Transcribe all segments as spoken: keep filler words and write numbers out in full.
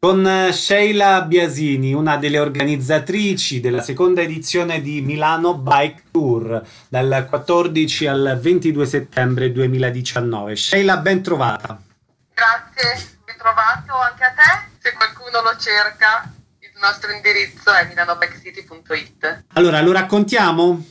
Con eh, Sheila Biasini, una delle organizzatrici della seconda edizione di Milano Bike Tour, dal quattordici al ventidue settembre duemiladiciannove. Sheila, ben trovata. Grazie, ben trovato anche a te. Se qualcuno lo cerca, il nostro indirizzo è milanobikecity punto it. Allora, lo raccontiamo?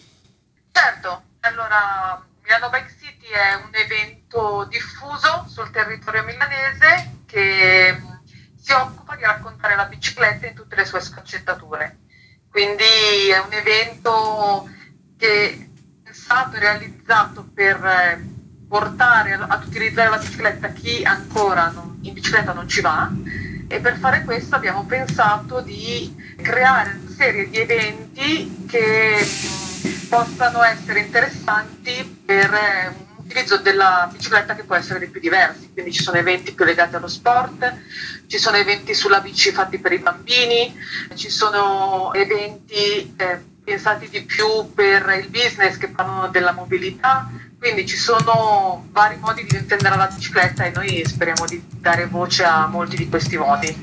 Certo, allora Milano Bike City è un evento diffuso sul territorio milanese che mh, si occupa di raccontare la bicicletta in tutte le sue sfaccettature. Quindi è un evento che è pensato e realizzato per eh, portare a- ad utilizzare la bicicletta chi ancora non- in bicicletta non ci va, e per fare questo abbiamo pensato di creare una serie di eventi che mh, possano essere interessanti per eh, un utilizzo della bicicletta che può essere dei più diversi. Quindi ci sono eventi più legati allo sport, ci sono eventi sulla bici fatti per i bambini, ci sono eventi eh, pensati di più per il business che parlano della mobilità. Quindi ci sono vari modi di intendere la bicicletta e noi speriamo di dare voce a molti di questi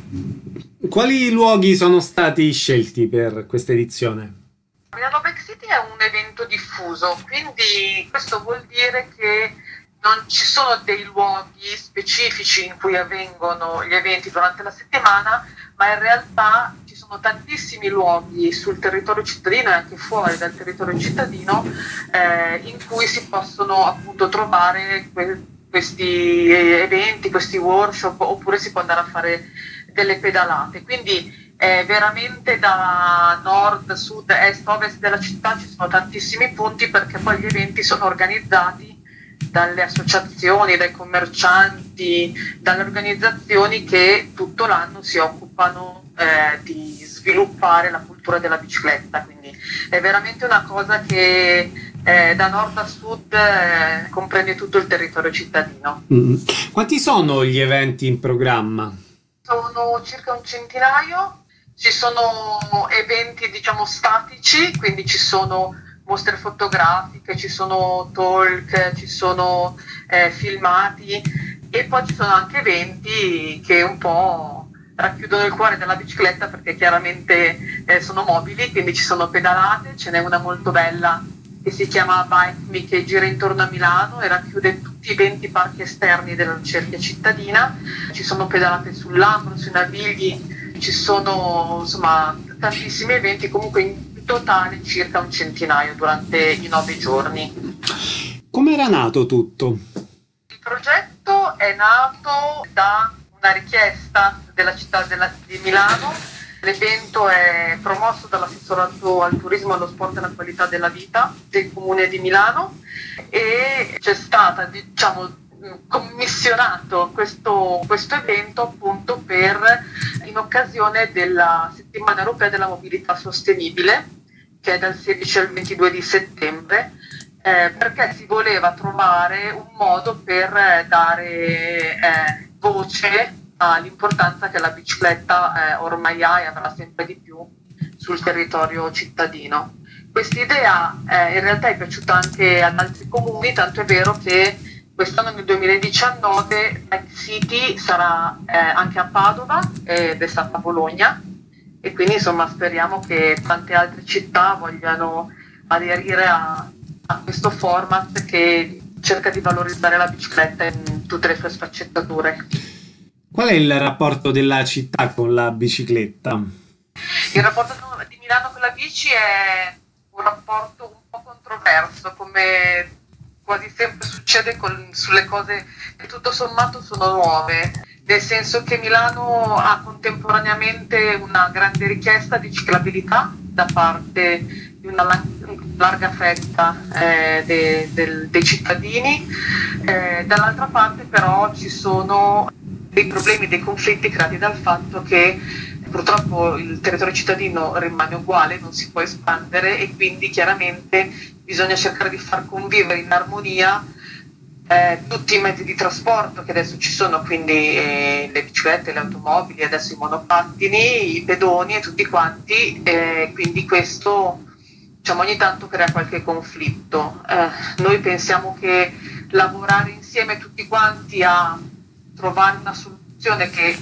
modi. Quali luoghi sono stati scelti per questa edizione? Milano Bike City è un evento diffuso, quindi questo vuol dire che non ci sono dei luoghi specifici in cui avvengono gli eventi durante la settimana, ma in realtà ci sono tantissimi luoghi sul territorio cittadino e anche fuori dal territorio cittadino eh, in cui si possono appunto trovare que- questi eventi, questi workshop, oppure si può andare a fare delle pedalate. Quindi eh, veramente da nord, sud, est, ovest della città ci sono tantissimi punti, perché poi gli eventi sono organizzati dalle associazioni, dai commercianti, dalle organizzazioni che tutto l'anno si occupano eh, di sviluppare la cultura della bicicletta. Quindi è veramente una cosa che eh, da nord a sud eh, comprende tutto il territorio cittadino. Mm. Quanti sono gli eventi in programma? Sono circa un centinaio. Ci sono eventi, diciamo, statici, quindi ci sono mostre fotografiche, ci sono talk, ci sono eh, filmati, e poi ci sono anche eventi che un po' racchiudono il cuore della bicicletta, perché chiaramente eh, sono mobili, quindi ci sono pedalate. Ce n'è una molto bella che si chiama Bike Me, che gira intorno a Milano e racchiude tutti i venti parchi esterni della cerchia cittadina. Ci sono pedalate sul Lambro, sui Navigli, ci sono insomma tantissimi eventi, comunque in totale circa un centinaio durante i nove giorni. Come era nato tutto? Il progetto è nato da una richiesta della città della- di Milano. L'evento è promosso dall'assessorato al turismo, allo sport e alla qualità della vita del comune di Milano, e c'è stata, diciamo, commissionato questo, questo evento appunto per in occasione della settimana europea della mobilità sostenibile, che è dal sedici al ventidue di settembre, eh, perché si voleva trovare un modo per eh, dare eh, voce all'importanza che la bicicletta eh, ormai ha e avrà sempre di più sul territorio cittadino. Quest'idea eh, in realtà è piaciuta anche ad altri comuni, tanto è vero che quest'anno nel duemiladiciannove Bike City sarà eh, anche a Padova ed è stata a Bologna, e quindi insomma speriamo che tante altre città vogliano aderire a, a questo format che cerca di valorizzare la bicicletta in tutte le sue sfaccettature. Qual è il rapporto della città con la bicicletta? Il rapporto di Milano con la bici è un rapporto un po' controverso, come quasi sempre succede con- sulle cose che tutto sommato sono nuove, nel senso che Milano ha contemporaneamente una grande richiesta di ciclabilità da parte di una lan- larga fetta eh, de- del- dei cittadini. Eh, dall'altra parte però ci sono dei problemi, dei conflitti creati dal fatto che purtroppo il territorio cittadino rimane uguale, non si può espandere, e quindi chiaramente bisogna cercare di far convivere in armonia eh, tutti i mezzi di trasporto che adesso ci sono, quindi eh, le biciclette, le automobili, adesso i monopattini, i pedoni e tutti quanti, eh, quindi questo, diciamo, ogni tanto crea qualche conflitto. Eh, noi pensiamo che lavorare insieme tutti quanti a trovare una soluzione che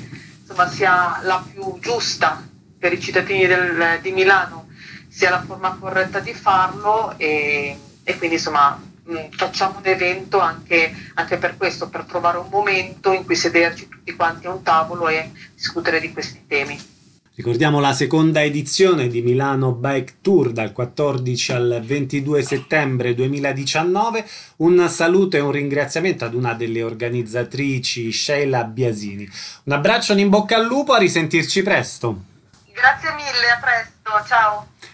insomma, sia la più giusta per i cittadini del, di Milano, sia la forma corretta di farlo e, e quindi insomma mh, facciamo un evento anche, anche per questo, per trovare un momento in cui sederci tutti quanti a un tavolo e discutere di questi temi. Ricordiamo la seconda edizione di Milano Bike Tour dal quattordici al ventidue settembre duemiladiciannove. Un saluto e un ringraziamento ad una delle organizzatrici, Sheila Biasini. Un abbraccio, un in bocca al lupo, a risentirci presto. Grazie mille, a presto, ciao!